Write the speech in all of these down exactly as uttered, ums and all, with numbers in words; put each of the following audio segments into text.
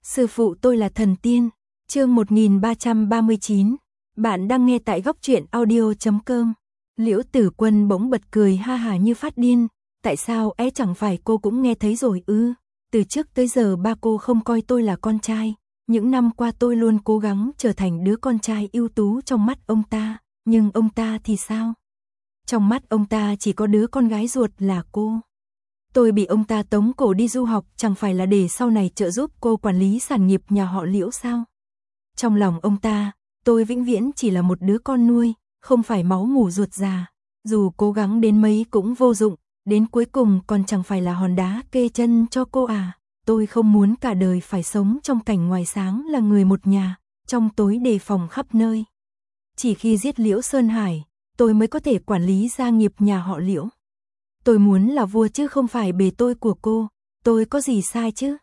Sư phụ tôi là thần tiên. Chương một nghìn ba trăm ba mươi chín. Bạn đang nghe tại góc truyện audio chấm com. Liễu Tử Quân bỗng bật cười ha hả như phát điên. Tại sao é chẳng phải cô cũng nghe thấy rồi ư? Từ trước tới giờ ba cô không coi tôi là con trai. Những năm qua tôi luôn cố gắng trở thành đứa con trai ưu tú trong mắt ông ta. Nhưng ông ta thì sao? Trong mắt ông ta chỉ có đứa con gái ruột là cô. Tôi bị ông ta tống cổ đi du học chẳng phải là để sau này trợ giúp cô quản lý sản nghiệp nhà họ Liễu sao? Trong lòng ông ta, tôi vĩnh viễn chỉ là một đứa con nuôi, không phải máu mủ ruột già. Dù cố gắng đến mấy cũng vô dụng, đến cuối cùng còn chẳng phải là hòn đá kê chân cho cô à. Tôi không muốn cả đời phải sống trong cảnh ngoài sáng là người một nhà, trong tối đề phòng khắp nơi. Chỉ khi giết Liễu Sơn Hải, tôi mới có thể quản lý gia nghiệp nhà họ Liễu. Tôi muốn là vua chứ không phải bề tôi của cô, tôi có gì sai chứ?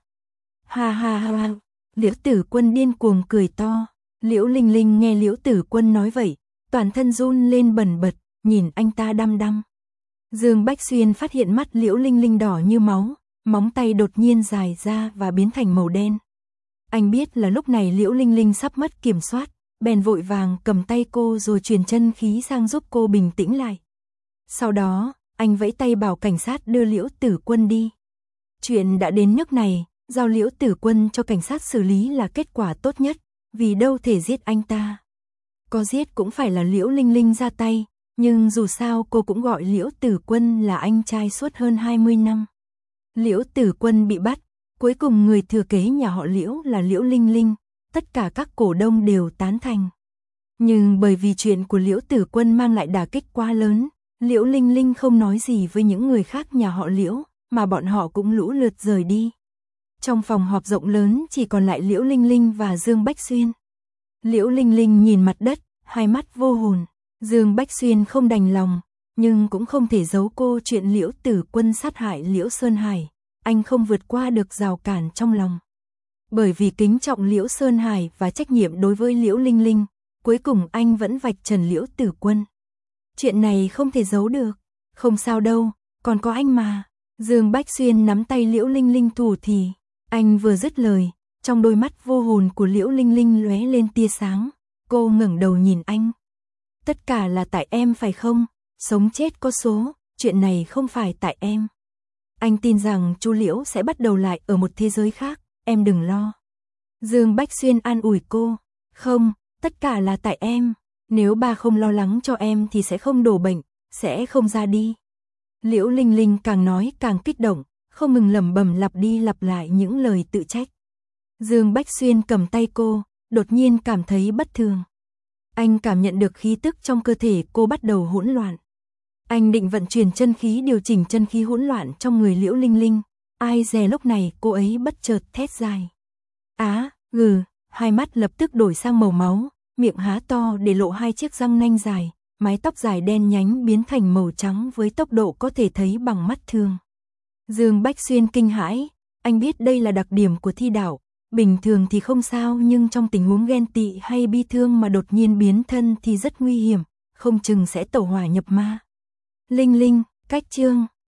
Ha ha ha ha, Liễu Tử Quân điên cuồng cười to. Liễu Linh Linh nghe Liễu Tử Quân nói vậy, toàn thân run lên bần bật, nhìn anh ta đăm đăm. Dương Bách Xuyên phát hiện mắt Liễu Linh Linh đỏ như máu, móng tay đột nhiên dài ra và biến thành màu đen. Anh biết là lúc này Liễu Linh Linh sắp mất kiểm soát, bèn vội vàng cầm tay cô rồi truyền chân khí sang giúp cô bình tĩnh lại. Sau đó, anh vẫy tay bảo cảnh sát đưa Liễu Tử Quân đi. Chuyện đã đến nước này, giao Liễu Tử Quân cho cảnh sát xử lý là kết quả tốt nhất, vì đâu thể giết anh ta. Có giết cũng phải là Liễu Linh Linh ra tay, nhưng dù sao cô cũng gọi Liễu Tử Quân là anh trai suốt hơn hai mươi năm. Liễu Tử Quân bị bắt, cuối cùng người thừa kế nhà họ Liễu là Liễu Linh Linh, tất cả các cổ đông đều tán thành. Nhưng bởi vì chuyện của Liễu Tử Quân mang lại đả kích quá lớn, Liễu Linh Linh không nói gì với những người khác nhà họ Liễu, mà bọn họ cũng lũ lượt rời đi. Trong phòng họp rộng lớn chỉ còn lại Liễu Linh Linh và Dương Bách Xuyên. Liễu Linh Linh nhìn mặt đất, hai mắt vô hồn. Dương Bách Xuyên không đành lòng, nhưng cũng không thể giấu cô chuyện Liễu Tử Quân sát hại Liễu Sơn Hải. Anh không vượt qua được rào cản trong lòng. Bởi vì kính trọng Liễu Sơn Hải và trách nhiệm đối với Liễu Linh Linh, cuối cùng anh vẫn vạch trần Liễu Tử Quân. Chuyện này không thể giấu được. Không sao đâu, còn có anh mà. Dương Bách Xuyên nắm tay Liễu Linh Linh thủ thì. Anh vừa dứt lời, trong đôi mắt vô hồn của Liễu Linh Linh lóe lên tia sáng. Cô ngẩng đầu nhìn anh. Tất cả là tại em phải không? Sống chết có số, chuyện này không phải tại em. Anh tin rằng chú Liễu sẽ bắt đầu lại ở một thế giới khác, em đừng lo. Dương Bách Xuyên an ủi cô. Không, tất cả là tại em. Nếu ba không lo lắng cho em thì sẽ không đổ bệnh, sẽ không ra đi. Liễu Linh Linh càng nói càng kích động, không ngừng lẩm bẩm lặp đi lặp lại những lời tự trách. Dương Bách Xuyên cầm tay cô, đột nhiên cảm thấy bất thường. Anh cảm nhận được khí tức trong cơ thể cô bắt đầu hỗn loạn. Anh định vận chuyển chân khí điều chỉnh chân khí hỗn loạn trong người Liễu Linh Linh. Ai dè lúc này cô ấy bất chợt thét dài. Á, gừ, hai mắt lập tức đổi sang màu máu, miệng há to để lộ hai chiếc răng nanh dài, mái tóc dài đen nhánh biến thành màu trắng với tốc độ có thể thấy bằng mắt thường. Dương Bách Xuyên kinh hãi, anh biết đây là đặc điểm của thi đạo, bình thường thì không sao nhưng trong tình huống ghen tị hay bi thương mà đột nhiên biến thân thì rất nguy hiểm, không chừng sẽ tẩu hỏa nhập ma. Linh Linh, cách chương.